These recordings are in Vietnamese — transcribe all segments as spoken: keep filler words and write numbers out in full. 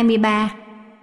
hai mươi ba.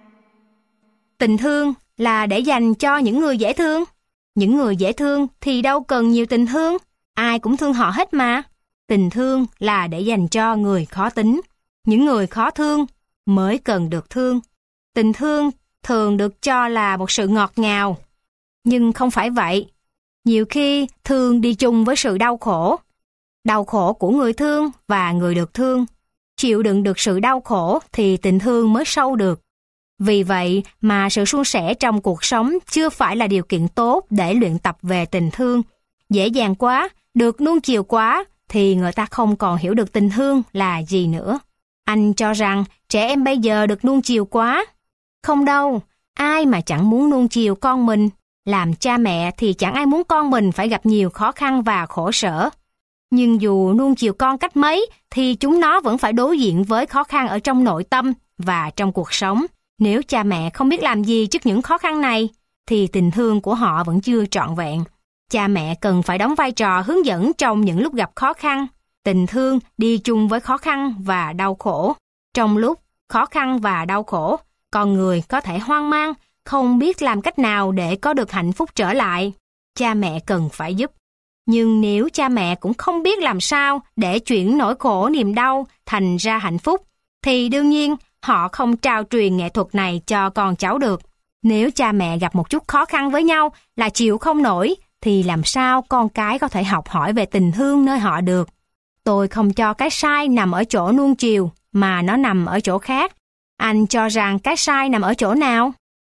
Tình thương là để dành cho những người dễ thương. Những người dễ thương thì đâu cần nhiều tình thương, ai cũng thương họ hết mà. Tình thương là để dành cho người khó tính. Những người khó thương mới cần được thương. Tình thương thường được cho là một sự ngọt ngào, nhưng không phải vậy. Nhiều khi thương đi chung với sự đau khổ. Đau khổ của người thương và người được thương. Chịu đựng được sự đau khổ thì tình thương mới sâu được. Vì vậy mà sự suôn sẻ trong cuộc sống chưa phải là điều kiện tốt để luyện tập về tình thương. Dễ dàng quá, được nuông chiều quá, thì người ta không còn hiểu được tình thương là gì nữa. Anh cho rằng trẻ em bây giờ được nuông chiều quá. Không đâu, ai mà chẳng muốn nuông chiều con mình. Làm cha mẹ thì chẳng ai muốn con mình phải gặp nhiều khó khăn và khổ sở. Nhưng dù nuông chiều con cách mấy, thì chúng nó vẫn phải đối diện với khó khăn ở trong nội tâm và trong cuộc sống. Nếu cha mẹ không biết làm gì trước những khó khăn này, thì tình thương của họ vẫn chưa trọn vẹn. Cha mẹ cần phải đóng vai trò hướng dẫn trong những lúc gặp khó khăn. Tình thương đi chung với khó khăn và đau khổ. Trong lúc khó khăn và đau khổ, con người có thể hoang mang, không biết làm cách nào để có được hạnh phúc trở lại. Cha mẹ cần phải giúp. Nhưng nếu cha mẹ cũng không biết làm sao để chuyển nỗi khổ niềm đau thành ra hạnh phúc, thì đương nhiên họ không trao truyền nghệ thuật này cho con cháu được. Nếu cha mẹ gặp một chút khó khăn với nhau là chịu không nổi, thì làm sao con cái có thể học hỏi về tình thương nơi họ được? Tôi không cho cái sai nằm ở chỗ nuông chiều, mà nó nằm ở chỗ khác. Anh cho rằng cái sai nằm ở chỗ nào?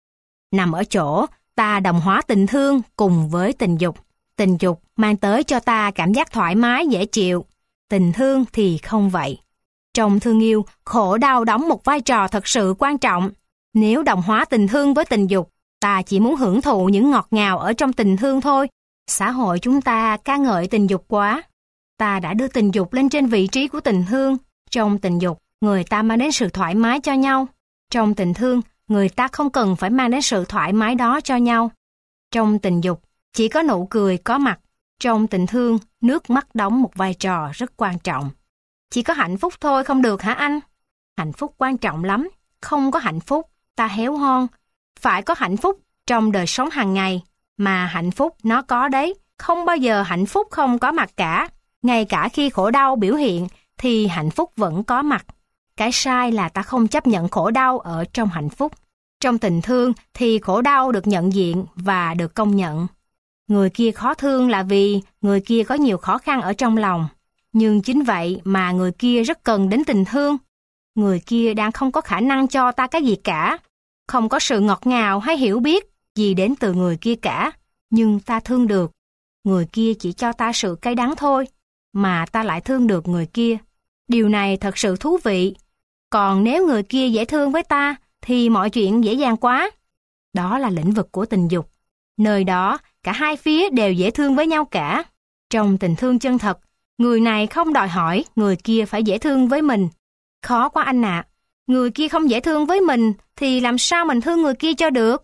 Nằm ở chỗ ta đồng hóa tình thương cùng với tình dục. Tình dục mang tới cho ta cảm giác thoải mái dễ chịu. Tình thương thì không vậy. Trong thương yêu, khổ đau đóng một vai trò thật sự quan trọng. Nếu đồng hóa tình thương với tình dục, ta chỉ muốn hưởng thụ những ngọt ngào ở trong tình thương thôi. Xã hội chúng ta ca ngợi tình dục quá. Ta đã đưa tình dục lên trên vị trí của tình thương. Trong tình dục, người ta mang đến sự thoải mái cho nhau. Trong tình thương, người ta không cần phải mang đến sự thoải mái đó cho nhau. Trong tình dục, chỉ có nụ cười có mặt. Trong tình thương, nước mắt đóng một vai trò rất quan trọng. Chỉ có hạnh phúc thôi không được hả anh? Hạnh phúc quan trọng lắm. Không có hạnh phúc, ta héo hon. Phải có hạnh phúc trong đời sống hàng ngày. Mà hạnh phúc nó có đấy. Không bao giờ hạnh phúc không có mặt cả. Ngay cả khi khổ đau biểu hiện, thì hạnh phúc vẫn có mặt. Cái sai là ta không chấp nhận khổ đau ở trong hạnh phúc. Trong tình thương thì khổ đau được nhận diện và được công nhận. Người kia khó thương là vì người kia có nhiều khó khăn ở trong lòng. Nhưng chính vậy mà người kia rất cần đến tình thương. Người kia đang không có khả năng cho ta cái gì cả. Không có sự ngọt ngào hay hiểu biết gì đến từ người kia cả. Nhưng ta thương được. Người kia chỉ cho ta sự cay đắng thôi, mà ta lại thương được người kia. Điều này thật sự thú vị. Còn nếu người kia dễ thương với ta, thì mọi chuyện dễ dàng quá. Đó là lĩnh vực của tình dục. Nơi đó, cả hai phía đều dễ thương với nhau cả. Trong tình thương chân thật, người này không đòi hỏi người kia phải dễ thương với mình. Khó quá anh ạ. À. Người kia không dễ thương với mình, thì làm sao mình thương người kia cho được?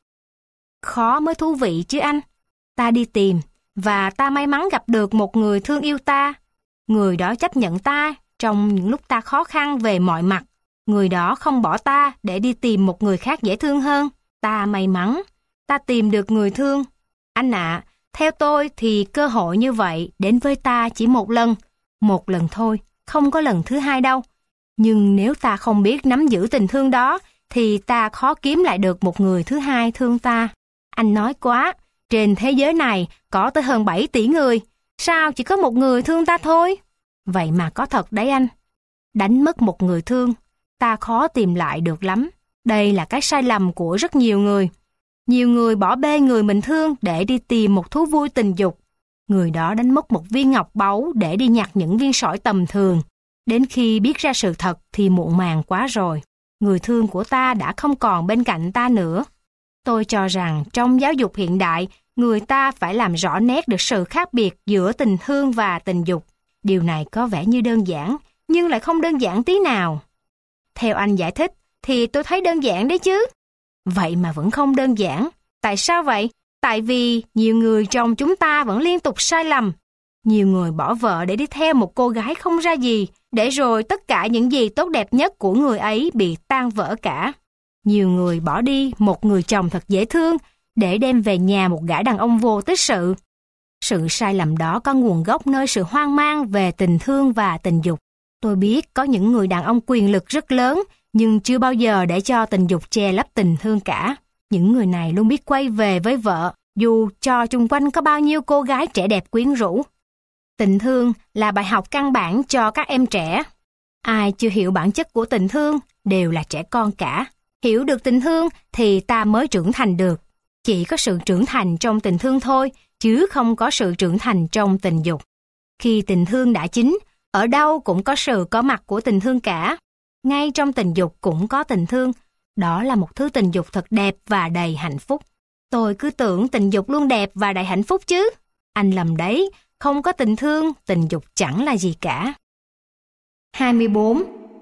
Khó mới thú vị chứ anh. Ta đi tìm, và ta may mắn gặp được một người thương yêu ta. Người đó chấp nhận ta trong những lúc ta khó khăn về mọi mặt. Người đó không bỏ ta để đi tìm một người khác dễ thương hơn. Ta may mắn, ta tìm được người thương. Anh ạ, à, theo tôi thì cơ hội như vậy đến với ta chỉ một lần. Một lần thôi, không có lần thứ hai đâu. Nhưng nếu ta không biết nắm giữ tình thương đó, thì ta khó kiếm lại được một người thứ hai thương ta. Anh nói quá, trên thế giới này có tới hơn bảy tỷ người. Sao chỉ có một người thương ta thôi? Vậy mà có thật đấy anh. Đánh mất một người thương, ta khó tìm lại được lắm. Đây là cái sai lầm của rất nhiều người. Nhiều người bỏ bê người mình thương để đi tìm một thú vui tình dục. Người đó đánh mất một viên ngọc báu để đi nhặt những viên sỏi tầm thường. Đến khi biết ra sự thật thì muộn màng quá rồi. Người thương của ta đã không còn bên cạnh ta nữa. Tôi cho rằng trong giáo dục hiện đại, người ta phải làm rõ nét được sự khác biệt giữa tình thương và tình dục. Điều này có vẻ như đơn giản, nhưng lại không đơn giản tí nào. Theo anh giải thích, thì tôi thấy đơn giản đấy chứ. Vậy mà vẫn không đơn giản. Tại sao vậy? Tại vì nhiều người trong chúng ta vẫn liên tục sai lầm. Nhiều người bỏ vợ để đi theo một cô gái không ra gì, để rồi tất cả những gì tốt đẹp nhất của người ấy bị tan vỡ cả. Nhiều người bỏ đi một người chồng thật dễ thương để đem về nhà một gã đàn ông vô tích sự. Sự sai lầm đó có nguồn gốc nơi sự hoang mang về tình thương và tình dục. Tôi biết có những người đàn ông quyền lực rất lớn, nhưng chưa bao giờ để cho tình dục che lấp tình thương cả. Những người này luôn biết quay về với vợ, dù cho chung quanh có bao nhiêu cô gái trẻ đẹp quyến rũ. Tình thương là bài học căn bản cho các em trẻ. Ai chưa hiểu bản chất của tình thương đều là trẻ con cả. Hiểu được tình thương thì ta mới trưởng thành được. Chỉ có sự trưởng thành trong tình thương thôi, chứ không có sự trưởng thành trong tình dục. Khi tình thương đã chín, ở đâu cũng có sự có mặt của tình thương cả. Ngay trong tình dục cũng có tình thương. Đó là một thứ tình dục thật đẹp và đầy hạnh phúc. Tôi cứ tưởng tình dục luôn đẹp và đầy hạnh phúc chứ. Anh lầm đấy, không có tình thương, tình dục chẳng là gì cả. hai mươi bốn.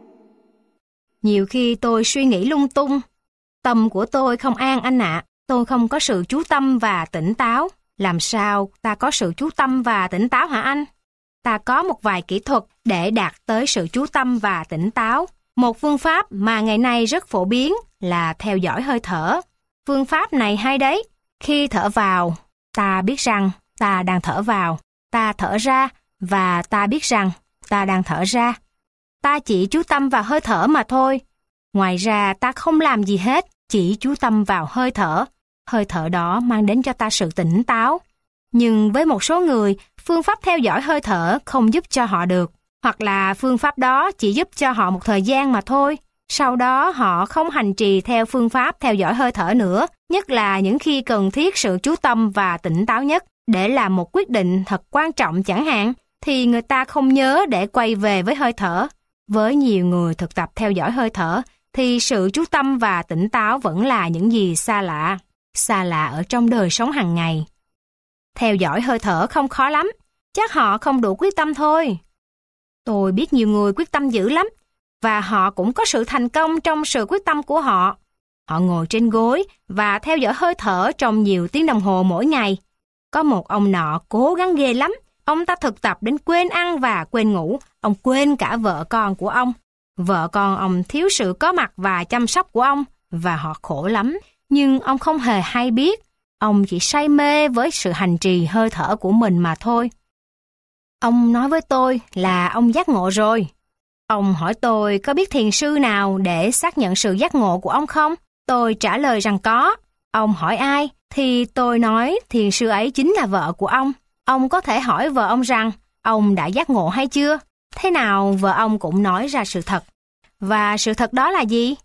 Nhiều khi tôi suy nghĩ lung tung. Tâm của tôi không an anh ạ. À. Tôi không có sự chú tâm và tỉnh táo. Làm sao ta có sự chú tâm và tỉnh táo hả anh? Ta có một vài kỹ thuật để đạt tới sự chú tâm và tỉnh táo. Một phương pháp mà ngày nay rất phổ biến là theo dõi hơi thở. Phương pháp này hay đấy. Khi thở vào, ta biết rằng ta đang thở vào. Ta thở ra và ta biết rằng ta đang thở ra. Ta chỉ chú tâm vào hơi thở mà thôi. Ngoài ra ta không làm gì hết, chỉ chú tâm vào hơi thở. Hơi thở đó mang đến cho ta sự tỉnh táo. Nhưng với một số người, phương pháp theo dõi hơi thở không giúp cho họ được. Hoặc là phương pháp đó chỉ giúp cho họ một thời gian mà thôi. Sau đó họ không hành trì theo phương pháp theo dõi hơi thở nữa, nhất là những khi cần thiết sự chú tâm và tỉnh táo nhất. Để làm một quyết định thật quan trọng chẳng hạn, thì người ta không nhớ để quay về với hơi thở. Với nhiều người thực tập theo dõi hơi thở, thì sự chú tâm và tỉnh táo vẫn là những gì xa lạ. Xa lạ ở trong đời sống hàng ngày. Theo dõi hơi thở không khó lắm, chắc họ không đủ quyết tâm thôi. Tôi biết nhiều người quyết tâm dữ lắm, và họ cũng có sự thành công trong sự quyết tâm của họ. Họ ngồi trên gối và theo dõi hơi thở trong nhiều tiếng đồng hồ mỗi ngày. Có một ông nọ cố gắng ghê lắm, ông ta thực tập đến quên ăn và quên ngủ, ông quên cả vợ con của ông. Vợ con ông thiếu sự có mặt và chăm sóc của ông, và họ khổ lắm, nhưng ông không hề hay biết. Ông chỉ say mê với sự hành trì hơi thở của mình mà thôi. Ông nói với tôi là ông giác ngộ rồi. Ông hỏi tôi có biết thiền sư nào để xác nhận sự giác ngộ của ông không? Tôi trả lời rằng có. Ông hỏi ai? Thì tôi nói thiền sư ấy chính là vợ của ông. Ông có thể hỏi vợ ông rằng ông đã giác ngộ hay chưa? Thế nào vợ ông cũng nói ra sự thật. Và sự thật đó là gì?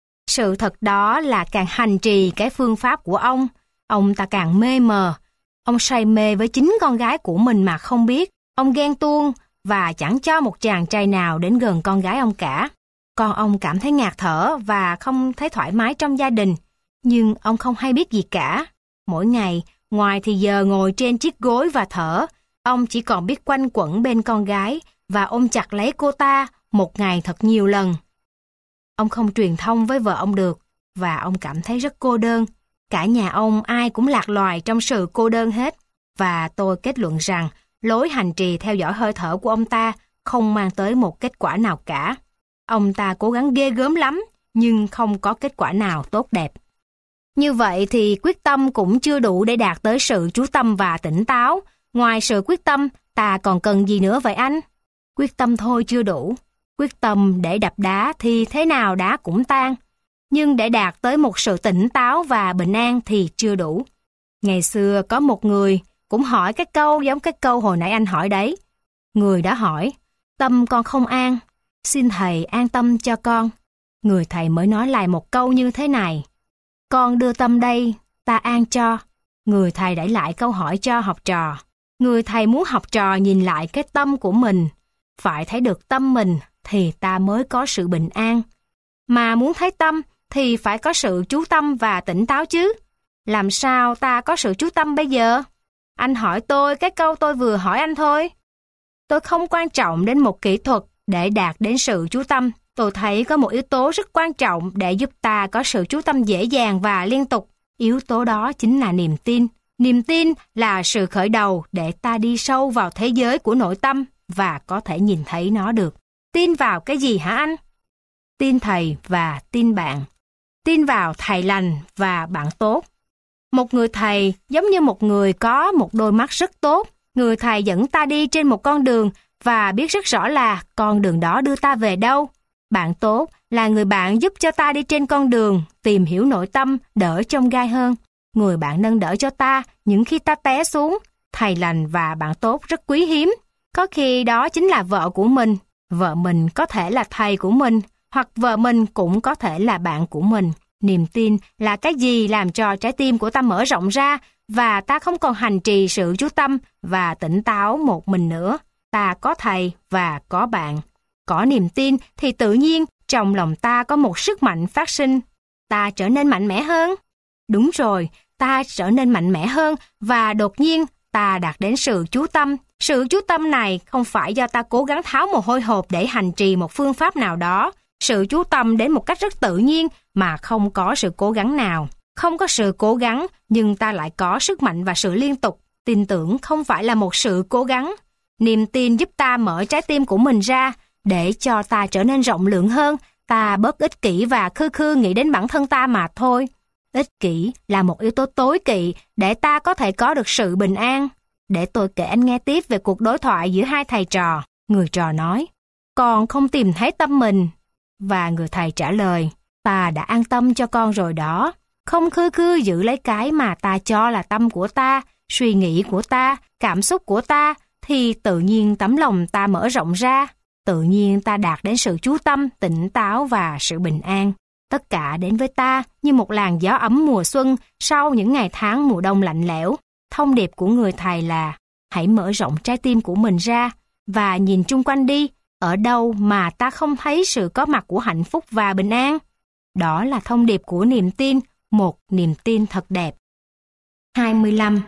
Sự thật đó là càng hành trì cái phương pháp của ông, ông ta càng mê mờ. Ông say mê với chính con gái của mình mà không biết. Ông ghen tuông và chẳng cho một chàng trai nào đến gần con gái ông cả. Con ông cảm thấy ngạt thở và không thấy thoải mái trong gia đình. Nhưng ông không hay biết gì cả. Mỗi ngày, ngoài thì giờ ngồi trên chiếc gối và thở, ông chỉ còn biết quanh quẩn bên con gái và ôm chặt lấy cô ta một ngày thật nhiều lần. Ông không truyền thông với vợ ông được và ông cảm thấy rất cô đơn. Cả nhà ông ai cũng lạc loài trong sự cô đơn hết. Và tôi kết luận rằng lối hành trì theo dõi hơi thở của ông ta không mang tới một kết quả nào cả. Ông ta cố gắng ghê gớm lắm, nhưng không có kết quả nào tốt đẹp. Như vậy thì quyết tâm cũng chưa đủ để đạt tới sự chú tâm và tỉnh táo. Ngoài sự quyết tâm, ta còn cần gì nữa vậy anh? Quyết tâm thôi chưa đủ. Quyết tâm để đập đá thì thế nào đá cũng tan. Nhưng để đạt tới một sự tỉnh táo và bình an thì chưa đủ. Ngày xưa có một người cũng hỏi cái câu giống cái câu hồi nãy anh hỏi đấy. Người đã hỏi, tâm con không an, xin thầy an tâm cho con. Người thầy mới nói lại một câu như thế này. Con đưa tâm đây, ta an cho. Người thầy đẩy lại câu hỏi cho học trò. Người thầy muốn học trò nhìn lại cái tâm của mình. Phải thấy được tâm mình thì ta mới có sự bình an. Mà muốn thấy tâm thì phải có sự chú tâm và tỉnh táo chứ. Làm sao ta có sự chú tâm bây giờ? Anh hỏi tôi cái câu tôi vừa hỏi anh thôi. Tôi không quan trọng đến một kỹ thuật để đạt đến sự chú tâm. Tôi thấy có một yếu tố rất quan trọng để giúp ta có sự chú tâm dễ dàng và liên tục. Yếu tố đó chính là niềm tin. Niềm tin là sự khởi đầu để ta đi sâu vào thế giới của nội tâm và có thể nhìn thấy nó được. Tin vào cái gì hả anh? Tin thầy và tin bạn. tin vào thầy lành và bạn tốt. Một người thầy giống như một người có một đôi mắt rất tốt. Người thầy dẫn ta đi trên một con đường và biết rất rõ là con đường đó đưa ta về đâu. Bạn tốt là người bạn giúp cho ta đi trên con đường, tìm hiểu nội tâm, đỡ chông gai hơn. Người bạn nâng đỡ cho ta những khi ta té xuống. Thầy lành và bạn tốt rất quý hiếm. Có khi đó chính là vợ của mình. Vợ mình có thể là thầy của mình, hoặc vợ mình cũng có thể là bạn của mình. Niềm tin là cái gì làm cho trái tim của ta mở rộng ra và ta không còn hành trì sự chú tâm và tỉnh táo một mình nữa. Ta có thầy và có bạn. Có niềm tin thì tự nhiên trong lòng ta có một sức mạnh phát sinh. Ta trở nên mạnh mẽ hơn. Đúng rồi, ta trở nên mạnh mẽ hơn và đột nhiên ta đạt đến sự chú tâm. Sự chú tâm này không phải do ta cố gắng tháo mồ hôi hột để hành trì một phương pháp nào đó. Sự chú tâm đến một cách rất tự nhiên mà không có sự cố gắng nào. Không có sự cố gắng nhưng ta lại có sức mạnh và sự liên tục. Tin tưởng không phải là một sự cố gắng. Niềm tin giúp ta mở trái tim của mình ra để cho ta trở nên rộng lượng hơn. Ta bớt ích kỷ và khư khư nghĩ đến bản thân ta mà thôi. Ích kỷ là một yếu tố tối kỵ để ta có thể có được sự bình an. Để tôi kể anh nghe tiếp về cuộc đối thoại giữa hai thầy trò. Người trò nói, con không tìm thấy tâm mình. Và người thầy trả lời, ta đã an tâm cho con rồi đó. Không khư khư giữ lấy cái mà ta cho là tâm của ta, suy nghĩ của ta, cảm xúc của ta, thì tự nhiên tấm lòng ta mở rộng ra. Tự nhiên ta đạt đến sự chú tâm, tỉnh táo và sự bình an. Tất cả đến với ta như một làn gió ấm mùa xuân sau những ngày tháng mùa đông lạnh lẽo. Thông điệp của người thầy là hãy mở rộng trái tim của mình ra và nhìn chung quanh đi, ở đâu mà ta không thấy sự có mặt của hạnh phúc và bình an. Đó là thông điệp của niềm tin, một niềm tin thật đẹp. hai mươi lăm.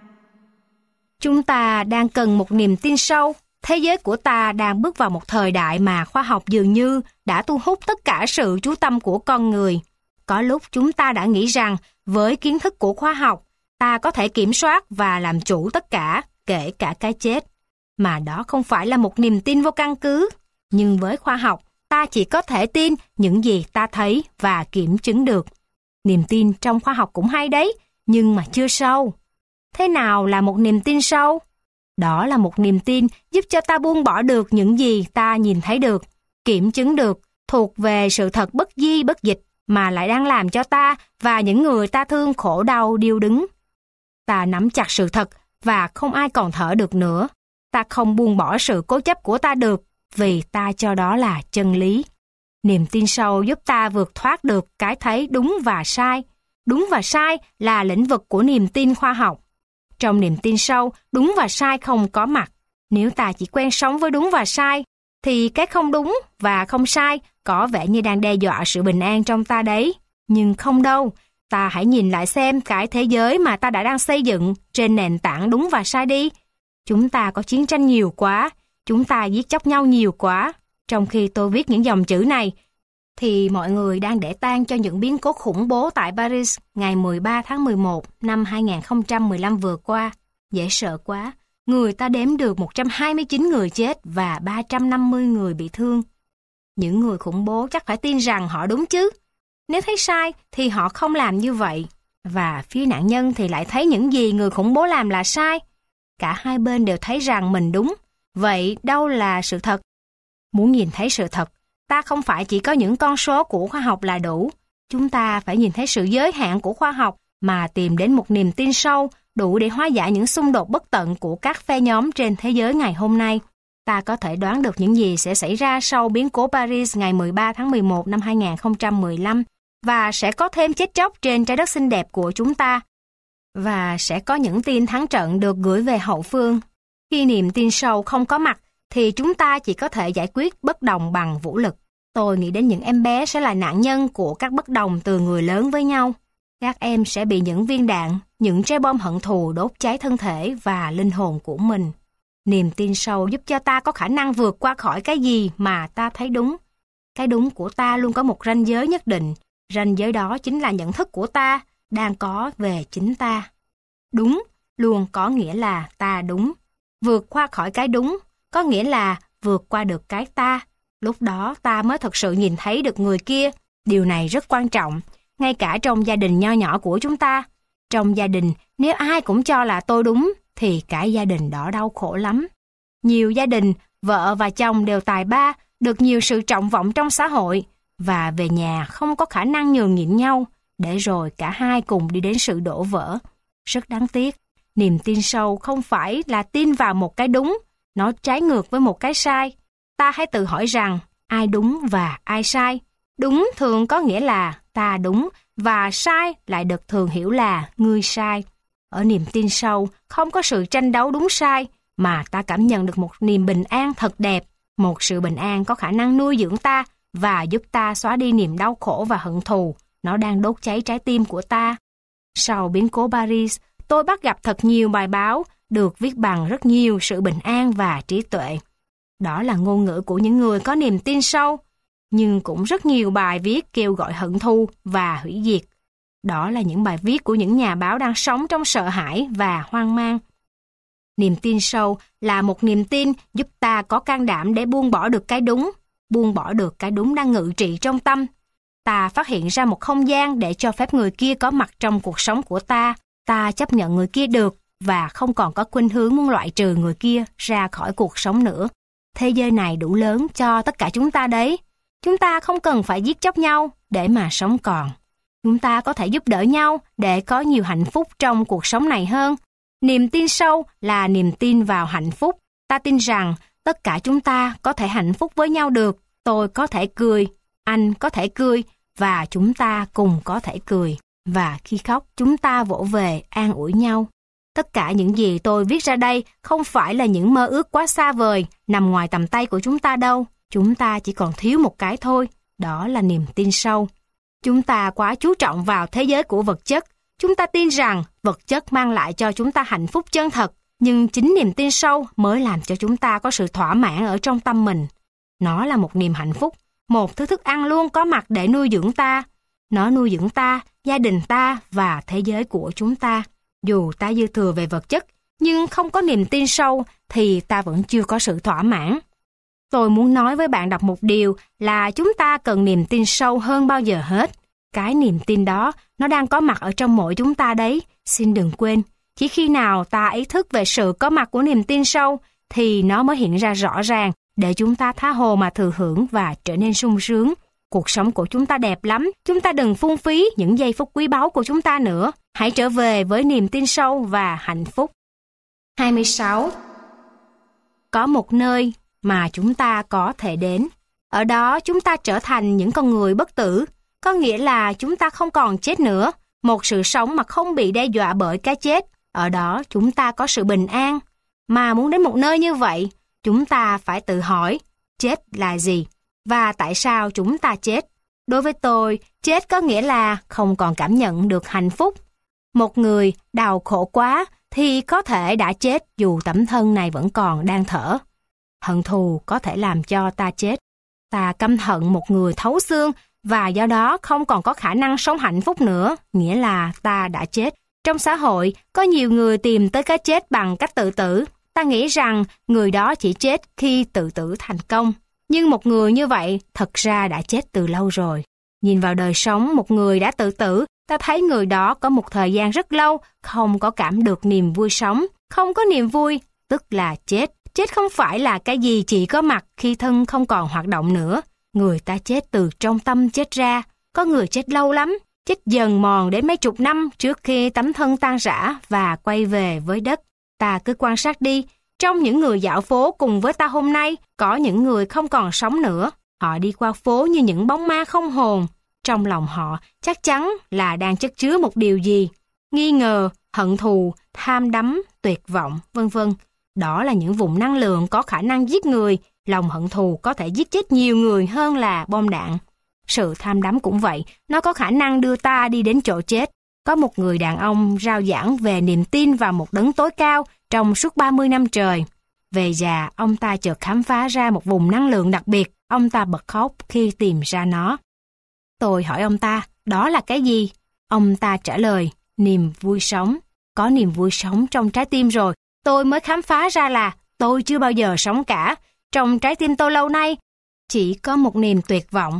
Chúng ta đang cần một niềm tin sâu. Thế giới của ta đang bước vào một thời đại mà khoa học dường như đã thu hút tất cả sự chú tâm của con người. Có lúc chúng ta đã nghĩ rằng với kiến thức của khoa học, ta có thể kiểm soát và làm chủ tất cả, kể cả cái chết. Mà đó không phải là một niềm tin vô căn cứ. Nhưng với khoa học, ta chỉ có thể tin những gì ta thấy và kiểm chứng được. Niềm tin trong khoa học cũng hay đấy, nhưng mà chưa sâu. Thế nào là một niềm tin sâu? Đó là một niềm tin giúp cho ta buông bỏ được những gì ta nhìn thấy được, kiểm chứng được, thuộc về sự thật bất di bất dịch mà lại đang làm cho ta và những người ta thương khổ đau điêu đứng. Ta nắm chặt sự thật và không ai còn thở được nữa. Ta không buông bỏ sự cố chấp của ta được vì ta cho đó là chân lý. Niềm tin sâu giúp ta vượt thoát được cái thấy đúng và sai. Đúng và sai là lĩnh vực của niềm tin khoa học. Trong niềm tin sâu, đúng và sai không có mặt. Nếu ta chỉ quen sống với đúng và sai, thì cái không đúng và không sai có vẻ như đang đe dọa sự bình an trong ta đấy. Nhưng không đâu, ta hãy nhìn lại xem cái thế giới mà ta đã đang xây dựng trên nền tảng đúng và sai đi. Chúng ta có chiến tranh nhiều quá, chúng ta giết chóc nhau nhiều quá. Trong khi tôi viết những dòng chữ này, thì mọi người đang để tang cho những biến cố khủng bố tại Paris ngày mười ba tháng mười một năm hai nghìn không trăm mười lăm vừa qua. Dễ sợ quá, người ta đếm được một trăm hai mươi chín người chết và ba trăm năm mươi người bị thương. Những người khủng bố chắc phải tin rằng họ đúng chứ. Nếu thấy sai thì họ không làm như vậy. Và phía nạn nhân thì lại thấy những gì người khủng bố làm là sai. Cả hai bên đều thấy rằng mình đúng. Vậy đâu là sự thật? Muốn nhìn thấy sự thật, ta không phải chỉ có những con số của khoa học là đủ. Chúng ta phải nhìn thấy sự giới hạn của khoa học mà tìm đến một niềm tin sâu đủ để hóa giải những xung đột bất tận của các phe nhóm trên thế giới ngày hôm nay. Ta có thể đoán được những gì sẽ xảy ra sau biến cố Paris ngày mười ba tháng mười một năm hai nghìn không trăm mười lăm và sẽ có thêm chết chóc trên trái đất xinh đẹp của chúng ta. Và sẽ có những tin thắng trận được gửi về hậu phương. Khi niềm tin sâu không có mặt, thì chúng ta chỉ có thể giải quyết bất đồng bằng vũ lực. Tôi nghĩ đến những em bé sẽ là nạn nhân của các bất đồng từ người lớn với nhau. Các em sẽ bị những viên đạn, những trái bom hận thù đốt cháy thân thể và linh hồn của mình. Niềm tin sâu giúp cho ta có khả năng vượt qua khỏi cái gì mà ta thấy đúng. Cái đúng của ta luôn có một ranh giới nhất định. Ranh giới đó chính là nhận thức của ta đang có về chính ta. Đúng luôn có nghĩa là ta đúng. Vượt qua khỏi cái đúng có nghĩa là vượt qua được cái ta. Lúc đó ta mới thật sự nhìn thấy được người kia. Điều này rất quan trọng. ngay cả trong gia đình nho nhỏ của chúng ta. Trong gia đình, nếu ai cũng cho là tôi đúng, thì cả gia đình đó đau khổ lắm. Nhiều gia đình, vợ và chồng đều tài ba, được nhiều sự trọng vọng trong xã hội, và về nhà không có khả năng nhường nhịn nhau, để rồi cả hai cùng đi đến sự đổ vỡ. Rất đáng tiếc, niềm tin sâu không phải là tin vào một cái đúng, nó trái ngược với một cái sai. Ta hãy tự hỏi rằng, ai đúng và ai sai? Đúng thường có nghĩa là ta đúng, và sai lại được thường hiểu là ngươi sai. Ở niềm tin sâu, không có sự tranh đấu đúng sai, mà ta cảm nhận được một niềm bình an thật đẹp, một sự bình an có khả năng nuôi dưỡng ta và giúp ta xóa đi niềm đau khổ và hận thù. Nó đang đốt cháy trái tim của ta. Sau biến cố Paris, tôi bắt gặp thật nhiều bài báo được viết bằng rất nhiều sự bình an và trí tuệ. Đó là ngôn ngữ của những người có niềm tin sâu, nhưng cũng rất nhiều bài viết kêu gọi hận thù và hủy diệt. Đó là những bài viết của những nhà báo đang sống trong sợ hãi và hoang mang. Niềm tin sâu là một niềm tin giúp ta có can đảm để buông bỏ được cái đúng, buông bỏ được cái đúng đang ngự trị trong tâm. Ta phát hiện ra một không gian để cho phép người kia có mặt trong cuộc sống của ta. Ta chấp nhận người kia được và không còn có khuynh hướng muốn loại trừ người kia ra khỏi cuộc sống nữa. Thế giới này đủ lớn cho tất cả chúng ta đấy. Chúng ta không cần phải giết chóc nhau để mà sống còn. Chúng ta có thể giúp đỡ nhau để có nhiều hạnh phúc trong cuộc sống này hơn. Niềm tin sâu là niềm tin vào hạnh phúc. Ta tin rằng tất cả chúng ta có thể hạnh phúc với nhau được. Tôi có thể cười, anh có thể cười, và chúng ta cùng có thể cười. Và khi khóc, chúng ta vỗ về an ủi nhau. Tất cả những gì tôi viết ra đây không phải là những mơ ước quá xa vời, nằm ngoài tầm tay của chúng ta đâu. Chúng ta chỉ còn thiếu một cái thôi, đó là niềm tin sâu. Chúng ta quá chú trọng vào thế giới của vật chất. Chúng ta tin rằng vật chất mang lại cho chúng ta hạnh phúc chân thật, nhưng chính niềm tin sâu mới làm cho chúng ta có sự thỏa mãn ở trong tâm mình. Nó là một niềm hạnh phúc, một thứ thức ăn luôn có mặt để nuôi dưỡng ta. Nó nuôi dưỡng ta, gia đình ta và thế giới của chúng ta. Dù ta dư thừa về vật chất, nhưng không có niềm tin sâu thì ta vẫn chưa có sự thỏa mãn. Tôi muốn nói với bạn đọc một điều là chúng ta cần niềm tin sâu hơn bao giờ hết. Cái niềm tin đó, nó đang có mặt ở trong mỗi chúng ta đấy. Xin đừng quên, chỉ khi nào ta ý thức về sự có mặt của niềm tin sâu, thì nó mới hiện ra rõ ràng để chúng ta tha hồ mà thừa hưởng và trở nên sung sướng. Cuộc sống của chúng ta đẹp lắm, chúng ta đừng phung phí những giây phút quý báu của chúng ta nữa. Hãy trở về với niềm tin sâu và hạnh phúc. hai mươi sáu. Có một nơi mà chúng ta có thể đến. Ở đó chúng ta trở thành những con người bất tử, có nghĩa là chúng ta không còn chết nữa, một sự sống mà không bị đe dọa bởi cái chết. Ở đó chúng ta có sự bình an. Mà muốn đến một nơi như vậy, chúng ta phải tự hỏi, chết là gì? Và tại sao chúng ta chết? Đối với tôi, chết có nghĩa là không còn cảm nhận được hạnh phúc. Một người đau khổ quá thì có thể đã chết dù tấm thân này vẫn còn đang thở. Hận thù có thể làm cho ta chết. Ta căm hận một người thấu xương và do đó không còn có khả năng sống hạnh phúc nữa, nghĩa là ta đã chết. Trong xã hội, có nhiều người tìm tới cái chết bằng cách tự tử. Ta nghĩ rằng người đó chỉ chết khi tự tử thành công. Nhưng một người như vậy thật ra đã chết từ lâu rồi. Nhìn vào đời sống một người đã tự tử, ta thấy người đó có một thời gian rất lâu không có cảm được niềm vui sống. Không có niềm vui, tức là chết. Chết không phải là cái gì chỉ có mặt khi thân không còn hoạt động nữa. Người ta chết từ trong tâm chết ra. Có người chết lâu lắm, chết dần mòn đến mấy chục năm trước khi tấm thân tan rã và quay về với đất. Ta cứ quan sát đi, trong những người dạo phố cùng với ta hôm nay, có những người không còn sống nữa. Họ đi qua phố như những bóng ma không hồn. Trong lòng họ chắc chắn là đang chất chứa một điều gì. Nghi ngờ, hận thù, tham đắm, tuyệt vọng, vân vân. Đó là những vùng năng lượng có khả năng giết người. Lòng hận thù có thể giết chết nhiều người hơn là bom đạn. Sự tham đắm cũng vậy, nó có khả năng đưa ta đi đến chỗ chết. Có một người đàn ông rao giảng về niềm tin vào một đấng tối cao trong suốt ba mươi năm trời. Về già, ông ta chợt khám phá ra một vùng năng lượng đặc biệt. Ông ta bật khóc khi tìm ra nó. Tôi hỏi ông ta, đó là cái gì? Ông ta trả lời, niềm vui sống. Có niềm vui sống trong trái tim rồi, tôi mới khám phá ra là tôi chưa bao giờ sống cả. Trong trái tim tôi lâu nay, chỉ có một niềm tuyệt vọng.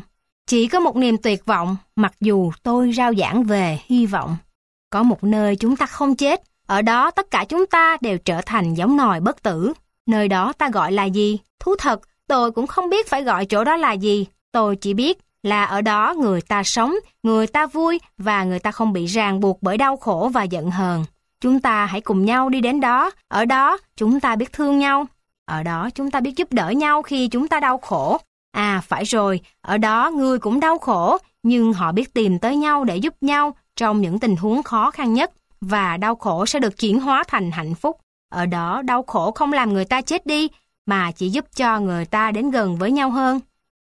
Chỉ có một niềm tuyệt vọng, mặc dù tôi rao giảng về hy vọng. Có một nơi chúng ta không chết, ở đó tất cả chúng ta đều trở thành giống nòi bất tử. Nơi đó ta gọi là gì? Thú thật, tôi cũng không biết phải gọi chỗ đó là gì. Tôi chỉ biết là ở đó người ta sống, người ta vui và người ta không bị ràng buộc bởi đau khổ và giận hờn. Chúng ta hãy cùng nhau đi đến đó. Ở đó chúng ta biết thương nhau. Ở đó chúng ta biết giúp đỡ nhau khi chúng ta đau khổ. À phải rồi, ở đó người cũng đau khổ, nhưng họ biết tìm tới nhau để giúp nhau trong những tình huống khó khăn nhất, và đau khổ sẽ được chuyển hóa thành hạnh phúc. Ở đó đau khổ không làm người ta chết đi, mà chỉ giúp cho người ta đến gần với nhau hơn.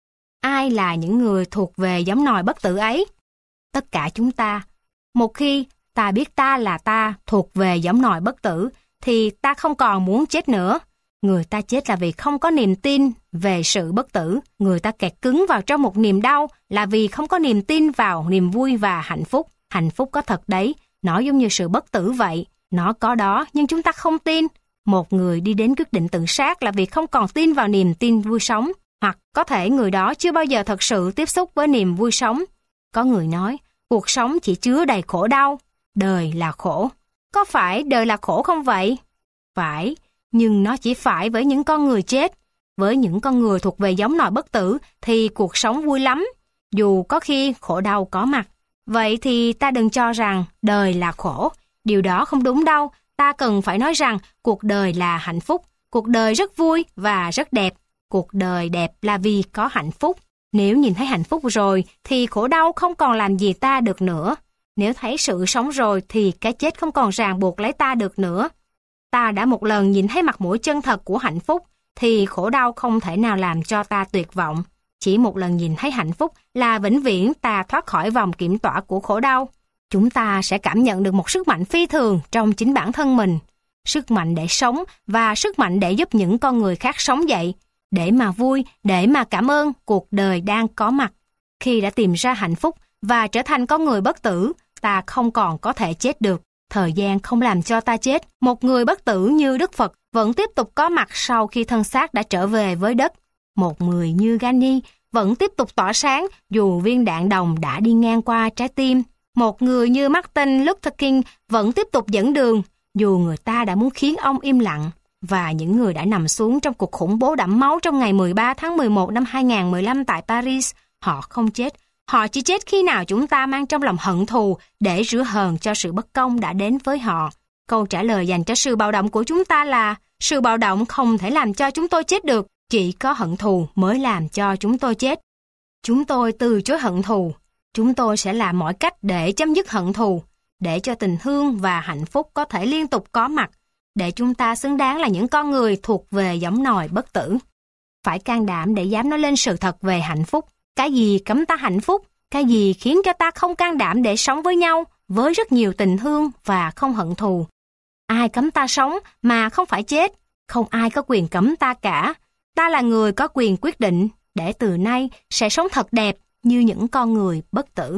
Ai là những người thuộc về giống nòi bất tử ấy? Tất cả chúng ta. Một khi ta biết ta là ta thuộc về giống nòi bất tử, thì ta không còn muốn chết nữa. Người ta chết là vì không có niềm tin về sự bất tử. Người ta kẹt cứng vào trong một niềm đau là vì không có niềm tin vào niềm vui và hạnh phúc. Hạnh phúc có thật đấy, nó giống như sự bất tử vậy. Nó có đó, nhưng chúng ta không tin. Một người đi đến quyết định tự sát là vì không còn tin vào niềm tin vui sống. Hoặc có thể người đó chưa bao giờ thật sự tiếp xúc với niềm vui sống. Có người nói, cuộc sống chỉ chứa đầy khổ đau. Đời là khổ. Có phải đời là khổ không vậy? Phải, nhưng nó chỉ phải với những con người chết. Với những con người thuộc về giống nòi bất tử thì cuộc sống vui lắm, dù có khi khổ đau có mặt. Vậy thì ta đừng cho rằng đời là khổ. Điều đó không đúng đâu. Ta cần phải nói rằng cuộc đời là hạnh phúc. Cuộc đời rất vui và rất đẹp. Cuộc đời đẹp là vì có hạnh phúc. Nếu nhìn thấy hạnh phúc rồi thì khổ đau không còn làm gì ta được nữa. Nếu thấy sự sống rồi thì cái chết không còn ràng buộc lấy ta được nữa. Ta đã một lần nhìn thấy mặt mũi chân thật của hạnh phúc thì khổ đau không thể nào làm cho ta tuyệt vọng. Chỉ một lần nhìn thấy hạnh phúc là vĩnh viễn ta thoát khỏi vòng kiểm tỏa của khổ đau. Chúng ta sẽ cảm nhận được một sức mạnh phi thường trong chính bản thân mình. Sức mạnh để sống và sức mạnh để giúp những con người khác sống dậy. Để mà vui, để mà cảm ơn cuộc đời đang có mặt. Khi đã tìm ra hạnh phúc và trở thành con người bất tử, ta không còn có thể chết được. Thời gian không làm cho ta chết. Một người bất tử như Đức Phật vẫn tiếp tục có mặt sau khi thân xác đã trở về với đất. Một người như Gandhi vẫn tiếp tục tỏa sáng dù viên đạn đồng đã đi ngang qua trái tim. Một người như Martin Luther King vẫn tiếp tục dẫn đường dù người ta đã muốn khiến ông im lặng. Và những người đã nằm xuống trong cuộc khủng bố đẫm máu trong ngày mười ba tháng mười một năm hai không một lăm tại Paris, họ không chết. Họ chỉ chết khi nào chúng ta mang trong lòng hận thù để rửa hờn cho sự bất công đã đến với họ. Câu trả lời dành cho sự bạo động của chúng ta là sự bạo động không thể làm cho chúng tôi chết được, chỉ có hận thù mới làm cho chúng tôi chết. Chúng tôi từ chối hận thù. Chúng tôi sẽ làm mọi cách để chấm dứt hận thù, để cho tình thương và hạnh phúc có thể liên tục có mặt, để chúng ta xứng đáng là những con người thuộc về giống nòi bất tử. Phải can đảm để dám nói lên sự thật về hạnh phúc. Cái gì cấm ta hạnh phúc? Cái gì khiến cho ta không can đảm để sống với nhau với rất nhiều tình thương và không hận thù? Ai cấm ta sống mà không phải chết? Không ai có quyền cấm ta cả. Ta là người có quyền quyết định để từ nay sẽ sống thật đẹp như những con người bất tử.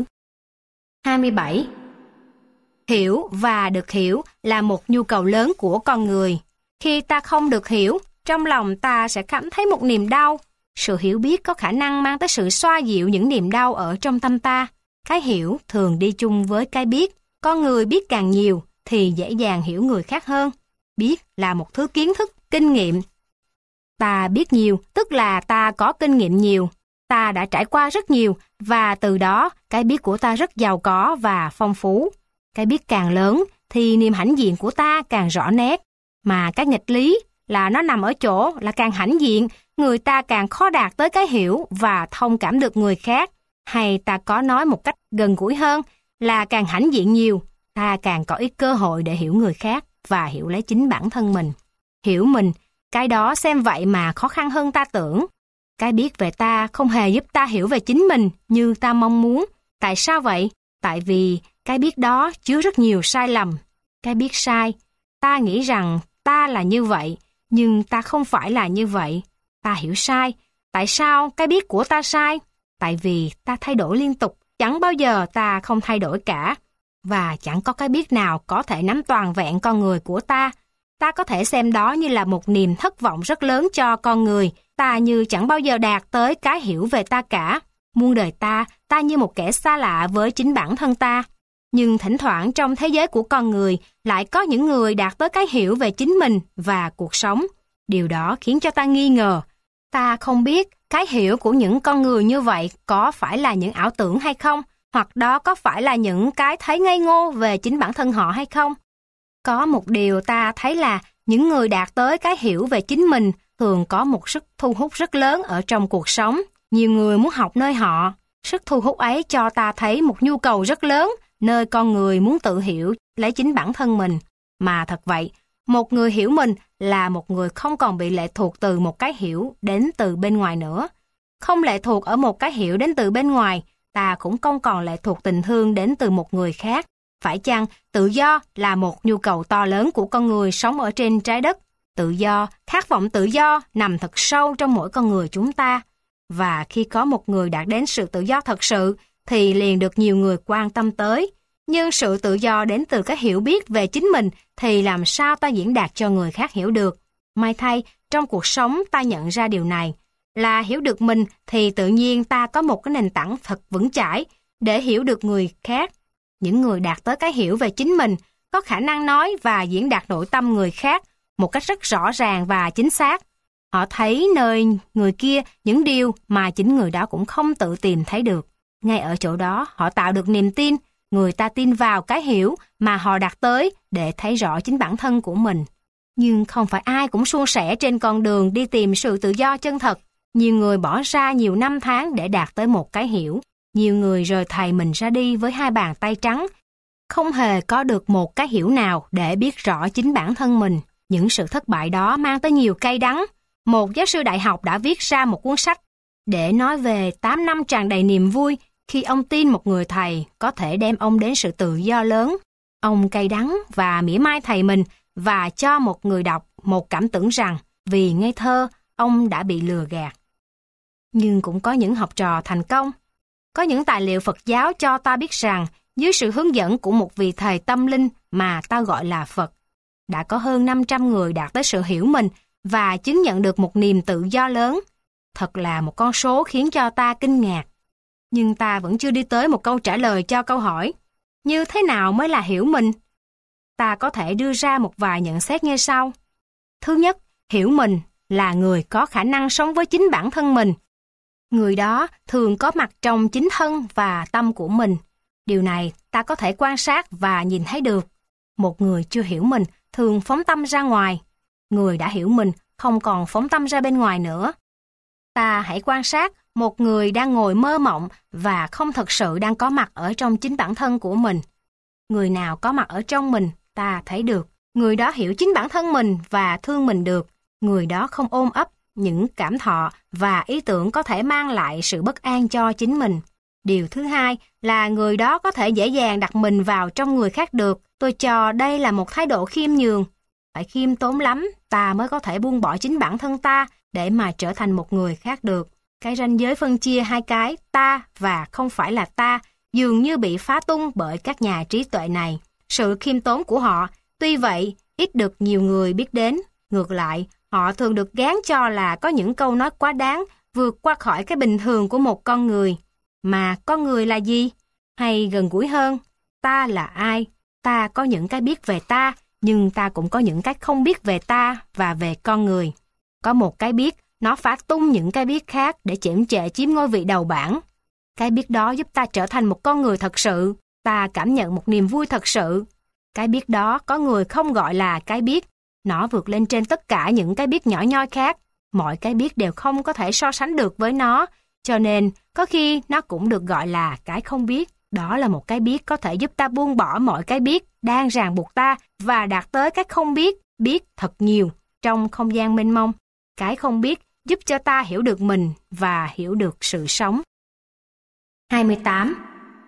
hai mươi bảy. Hiểu và được hiểu là một nhu cầu lớn của con người. Khi ta không được hiểu, trong lòng ta sẽ cảm thấy một niềm đau. Sự hiểu biết có khả năng mang tới sự xoa dịu những niềm đau ở trong tâm ta. Cái hiểu thường đi chung với cái biết. Con người biết càng nhiều thì dễ dàng hiểu người khác hơn. Biết là một thứ kiến thức, kinh nghiệm. Ta biết nhiều, tức là ta có kinh nghiệm nhiều. Ta đã trải qua rất nhiều và từ đó cái biết của ta rất giàu có và phong phú. Cái biết càng lớn thì niềm hãnh diện của ta càng rõ nét. Mà cái nghịch lý là nó nằm ở chỗ là càng hãnh diện, người ta càng khó đạt tới cái hiểu và thông cảm được người khác. Hay ta có nói một cách gần gũi hơn là càng hãnh diện nhiều, ta càng có ít cơ hội để hiểu người khác và hiểu lấy chính bản thân mình. Hiểu mình, cái đó xem vậy mà khó khăn hơn ta tưởng. Cái biết về ta không hề giúp ta hiểu về chính mình như ta mong muốn. Tại sao vậy? Tại vì cái biết đó chứa rất nhiều sai lầm. Cái biết sai, ta nghĩ rằng ta là như vậy, nhưng ta không phải là như vậy. Ta hiểu sai. Tại sao cái biết của ta sai? Tại vì ta thay đổi liên tục, chẳng bao giờ ta không thay đổi cả. Và chẳng có cái biết nào có thể nắm toàn vẹn con người của ta. Ta có thể xem đó như là một niềm thất vọng rất lớn cho con người. Ta như chẳng bao giờ đạt tới cái hiểu về ta cả. Muôn đời ta, ta như một kẻ xa lạ với chính bản thân ta. Nhưng thỉnh thoảng trong thế giới của con người lại có những người đạt tới cái hiểu về chính mình và cuộc sống. Điều đó khiến cho ta nghi ngờ. Ta không biết cái hiểu của những con người như vậy có phải là những ảo tưởng hay không, hoặc đó có phải là những cái thấy ngây ngô về chính bản thân họ hay không. Có một điều ta thấy là những người đạt tới cái hiểu về chính mình thường có một sức thu hút rất lớn ở trong cuộc sống. Nhiều người muốn học nơi họ. Sức thu hút ấy cho ta thấy một nhu cầu rất lớn nơi con người muốn tự hiểu lấy chính bản thân mình. Mà thật vậy, một người hiểu mình là một người không còn bị lệ thuộc từ một cái hiểu đến từ bên ngoài nữa. Không lệ thuộc ở một cái hiểu đến từ bên ngoài, ta cũng không còn lệ thuộc tình thương đến từ một người khác. Phải chăng tự do là một nhu cầu to lớn của con người sống ở trên trái đất? Tự do, khát vọng tự do nằm thật sâu trong mỗi con người chúng ta. Và khi có một người đạt đến sự tự do thật sự, thì liền được nhiều người quan tâm tới. Nhưng sự tự do đến từ cái hiểu biết về chính mình thì làm sao ta diễn đạt cho người khác hiểu được? May thay, trong cuộc sống ta nhận ra điều này. Là hiểu được mình thì tự nhiên ta có một cái nền tảng thật vững chãi để hiểu được người khác. Những người đạt tới cái hiểu về chính mình có khả năng nói và diễn đạt nội tâm người khác một cách rất rõ ràng và chính xác. Họ thấy nơi người kia những điều mà chính người đó cũng không tự tìm thấy được. Ngay ở chỗ đó họ tạo được niềm tin, người ta tin vào cái hiểu mà họ đạt tới để thấy rõ chính bản thân của mình. Nhưng không phải ai cũng suôn sẻ trên con đường đi tìm sự tự do chân thật. Nhiều người bỏ ra nhiều năm tháng để đạt tới một cái hiểu. Nhiều người rời thầy mình ra đi với hai bàn tay trắng, không hề có được một cái hiểu nào để biết rõ chính bản thân mình. Những sự thất bại đó mang tới nhiều cay đắng. Một giáo sư đại học đã viết ra một cuốn sách để nói về tám năm tràn đầy niềm vui khi ông tin một người thầy có thể đem ông đến sự tự do lớn. Ông cay đắng và mỉa mai thầy mình và cho một người đọc một cảm tưởng rằng vì ngây thơ, ông đã bị lừa gạt. Nhưng cũng có những học trò thành công. Có những tài liệu Phật giáo cho ta biết rằng dưới sự hướng dẫn của một vị thầy tâm linh mà ta gọi là Phật, đã có hơn năm trăm người đạt tới sự hiểu mình và chứng nhận được một niềm tự do lớn. Thật là một con số khiến cho ta kinh ngạc. Nhưng ta vẫn chưa đi tới một câu trả lời cho câu hỏi, như thế nào mới là hiểu mình? Ta có thể đưa ra một vài nhận xét như sau. Thứ nhất, hiểu mình là người có khả năng sống với chính bản thân mình. Người đó thường có mặt trong chính thân và tâm của mình. Điều này ta có thể quan sát và nhìn thấy được. Một người chưa hiểu mình thường phóng tâm ra ngoài. Người đã hiểu mình không còn phóng tâm ra bên ngoài nữa. Ta hãy quan sát một người đang ngồi mơ mộng và không thật sự đang có mặt ở trong chính bản thân của mình. Người nào có mặt ở trong mình, ta thấy được. Người đó hiểu chính bản thân mình và thương mình được. Người đó không ôm ấp những cảm thọ và ý tưởng có thể mang lại sự bất an cho chính mình. Điều thứ hai là người đó có thể dễ dàng đặt mình vào trong người khác được. Tôi cho đây là một thái độ khiêm nhường. Phải khiêm tốn lắm, ta mới có thể buông bỏ chính bản thân ta để mà trở thành một người khác được. Cái ranh giới phân chia hai cái ta và không phải là ta dường như bị phá tung bởi các nhà trí tuệ này. Sự khiêm tốn của họ, tuy vậy, ít được nhiều người biết đến. Ngược lại, họ thường được gán cho là có những câu nói quá đáng, vượt qua khỏi cái bình thường của một con người. Mà con người là gì? Hay gần gũi hơn, ta là ai? Ta có những cái biết về ta, nhưng ta cũng có những cái không biết về ta và về con người. Có một cái biết, nó phá tung những cái biết khác để chễm chệ chiếm ngôi vị đầu bảng. Cái biết đó giúp ta trở thành một con người thật sự, ta cảm nhận một niềm vui thật sự. Cái biết đó có người không gọi là cái biết, nó vượt lên trên tất cả những cái biết nhỏ nhoi khác. Mọi cái biết đều không có thể so sánh được với nó, cho nên có khi nó cũng được gọi là cái không biết. Đó là một cái biết có thể giúp ta buông bỏ mọi cái biết đang ràng buộc ta và đạt tới cái không biết, biết thật nhiều trong không gian mênh mông. Cái không biết giúp cho ta hiểu được mình và hiểu được sự sống. hai mươi tám.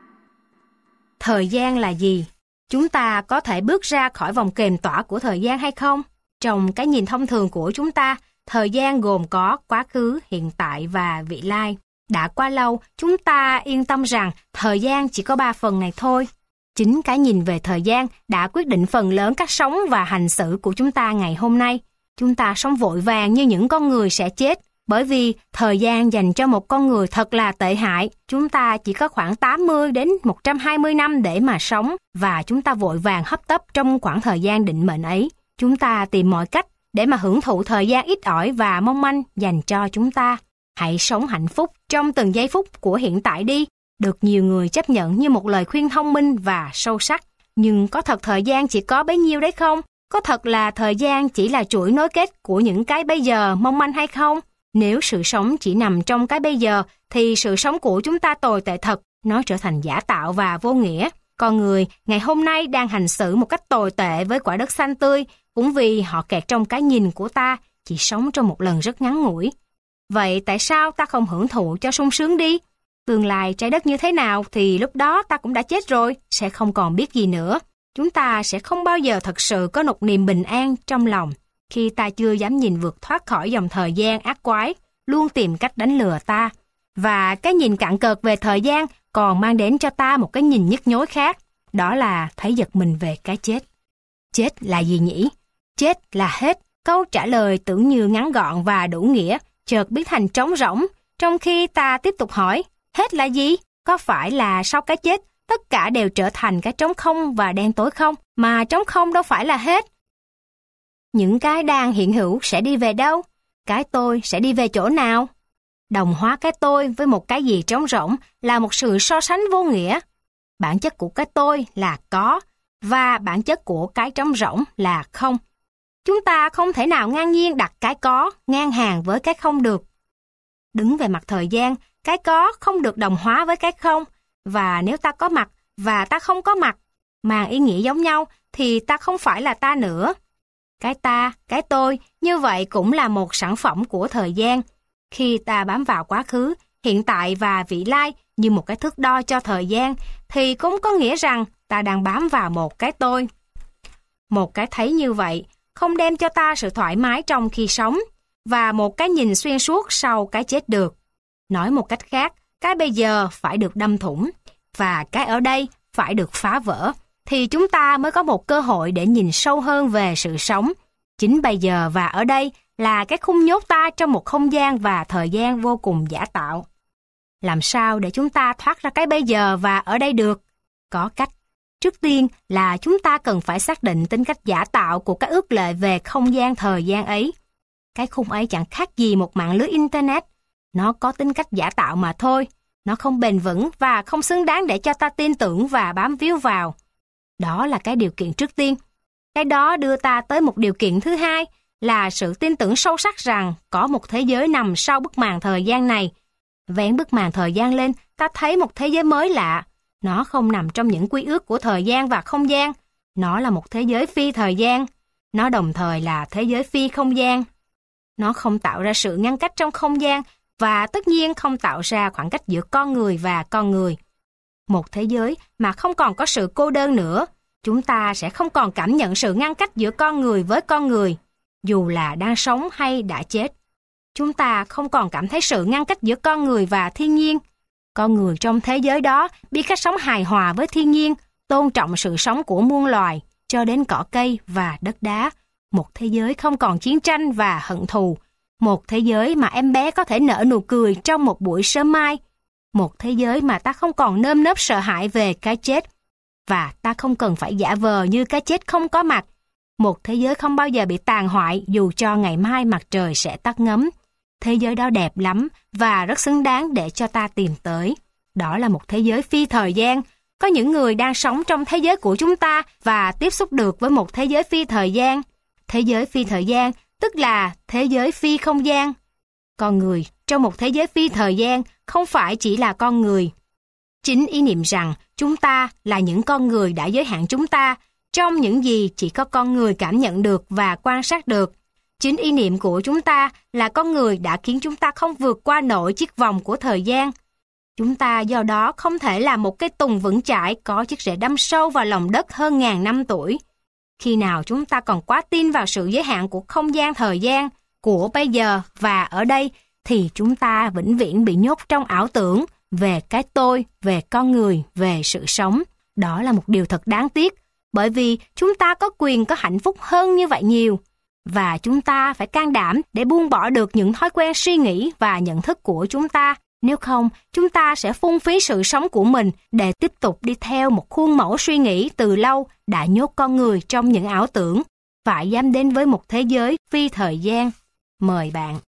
Thời gian là gì? Chúng ta có thể bước ra khỏi vòng kềm tỏa của thời gian hay không? Trong cái nhìn thông thường của chúng ta, thời gian gồm có quá khứ, hiện tại và vị lai. Đã quá lâu, chúng ta yên tâm rằng thời gian chỉ có ba phần này thôi. Chính cái nhìn về thời gian đã quyết định phần lớn cách sống và hành xử của chúng ta ngày hôm nay. Chúng ta sống vội vàng như những con người sẽ chết, Bởi vì thời gian dành cho một con người thật là tệ hại. Chúng ta chỉ có khoảng tám mươi đến một trăm hai mươi năm để mà sống và chúng ta vội vàng hấp tấp trong khoảng thời gian định mệnh ấy. Chúng ta tìm mọi cách để mà hưởng thụ thời gian ít ỏi và mong manh dành cho chúng ta. Hãy sống hạnh phúc trong từng giây phút của hiện tại đi. Được nhiều người chấp nhận như một lời khuyên thông minh và sâu sắc. Nhưng có thật thời gian chỉ có bấy nhiêu đấy không? Có thật là thời gian chỉ là chuỗi nối kết của những cái bây giờ mong manh hay không? Nếu sự sống chỉ nằm trong cái bây giờ, thì sự sống của chúng ta tồi tệ thật, nó trở thành giả tạo và vô nghĩa. Con người ngày hôm nay đang hành xử một cách tồi tệ với quả đất xanh tươi, cũng vì họ kẹt trong cái nhìn của ta, chỉ sống trong một lần rất ngắn ngủi. Vậy tại sao ta không hưởng thụ cho sung sướng đi? Tương lai trái đất như thế nào thì lúc đó ta cũng đã chết rồi, sẽ không còn biết gì nữa. Chúng ta sẽ không bao giờ thật sự có một niềm bình an trong lòng khi ta chưa dám nhìn vượt thoát khỏi dòng thời gian ác quái, luôn tìm cách đánh lừa ta. Và cái nhìn cạn cợt về thời gian còn mang đến cho ta một cái nhìn nhức nhối khác, đó là thấy giật mình về cái chết. Chết là gì nhỉ? Chết là hết. Câu trả lời tưởng như ngắn gọn và đủ nghĩa, chợt biến thành trống rỗng, trong khi ta tiếp tục hỏi, hết là gì? Có phải là sau cái chết, tất cả đều trở thành cái trống không và đen tối không? Mà trống không đâu phải là hết. Những cái đang hiện hữu sẽ đi về đâu? Cái tôi sẽ đi về chỗ nào? Đồng hóa cái tôi với một cái gì trống rỗng là một sự so sánh vô nghĩa. Bản chất của cái tôi là có, và bản chất của cái trống rỗng là không. Chúng ta không thể nào ngang nhiên đặt cái có ngang hàng với cái không được. Đứng về mặt thời gian, cái có không được đồng hóa với cái không, và nếu ta có mặt và ta không có mặt, mang ý nghĩa giống nhau, thì ta không phải là ta nữa. Cái ta, cái tôi, như vậy cũng là một sản phẩm của thời gian. Khi ta bám vào quá khứ, hiện tại và vị lai như một cái thước đo cho thời gian, thì cũng có nghĩa rằng ta đang bám vào một cái tôi. Một cái thấy như vậy không đem cho ta sự thoải mái trong khi sống, và một cái nhìn xuyên suốt sau cái chết được. Nói một cách khác, cái bây giờ phải được đâm thủng, và cái ở đây phải được phá vỡ, thì chúng ta mới có một cơ hội để nhìn sâu hơn về sự sống. Chính bây giờ và ở đây là cái khung nhốt ta trong một không gian và thời gian vô cùng giả tạo. Làm sao để chúng ta thoát ra cái bây giờ và ở đây được? Có cách. Trước tiên là chúng ta cần phải xác định tính cách giả tạo của cái ước lệ về không gian thời gian ấy. Cái khung ấy chẳng khác gì một mạng lưới Internet. Nó có tính cách giả tạo mà thôi. Nó không bền vững và không xứng đáng để cho ta tin tưởng và bám víu vào. Đó là cái điều kiện trước tiên. Cái đó đưa ta tới một điều kiện thứ hai, là sự tin tưởng sâu sắc rằng có một thế giới nằm sau bức màn thời gian này. Vén bức màn thời gian lên, ta thấy một thế giới mới lạ. Nó không nằm trong những quy ước của thời gian và không gian. Nó là một thế giới phi thời gian. Nó đồng thời là thế giới phi không gian. Nó không tạo ra sự ngăn cách trong không gian, và tất nhiên không tạo ra khoảng cách giữa con người và con người. Một thế giới mà không còn có sự cô đơn nữa. Chúng ta sẽ không còn cảm nhận sự ngăn cách giữa con người với con người, dù là đang sống hay đã chết. Chúng ta không còn cảm thấy sự ngăn cách giữa con người và thiên nhiên. Con người trong thế giới đó biết cách sống hài hòa với thiên nhiên, tôn trọng sự sống của muôn loài, cho đến cỏ cây và đất đá. Một thế giới không còn chiến tranh và hận thù. Một thế giới mà em bé có thể nở nụ cười trong một buổi sớm mai. Một thế giới mà ta không còn nơm nớp sợ hãi về cái chết. Và ta không cần phải giả vờ như cái chết không có mặt. Một thế giới không bao giờ bị tàn hoại dù cho ngày mai mặt trời sẽ tắt ngấm. Thế giới đó đẹp lắm và rất xứng đáng để cho ta tìm tới. Đó là một thế giới phi thời gian. Có những người đang sống trong thế giới của chúng ta và tiếp xúc được với một thế giới phi thời gian. Thế giới phi thời gian tức là thế giới phi không gian. Con người trong một thế giới phi thời gian không phải chỉ là con người. Chính ý niệm rằng chúng ta là những con người đã giới hạn chúng ta trong những gì chỉ có con người cảm nhận được và quan sát được. Chính ý niệm của chúng ta là con người đã khiến chúng ta không vượt qua nổi chiếc vòng của thời gian. Chúng ta do đó không thể là một cây tùng vững chãi có chiếc rễ đâm sâu vào lòng đất hơn ngàn năm tuổi. Khi nào chúng ta còn quá tin vào sự giới hạn của không gian thời gian, của bây giờ và ở đây, thì chúng ta vĩnh viễn bị nhốt trong ảo tưởng về cái tôi, về con người, về sự sống. Đó là một điều thật đáng tiếc, bởi vì chúng ta có quyền có hạnh phúc hơn như vậy nhiều. Và chúng ta phải can đảm để buông bỏ được những thói quen suy nghĩ và nhận thức của chúng ta. Nếu không, chúng ta sẽ phung phí sự sống của mình để tiếp tục đi theo một khuôn mẫu suy nghĩ từ lâu đã nhốt con người trong những ảo tưởng, phải dám đến với một thế giới phi thời gian. Mời bạn.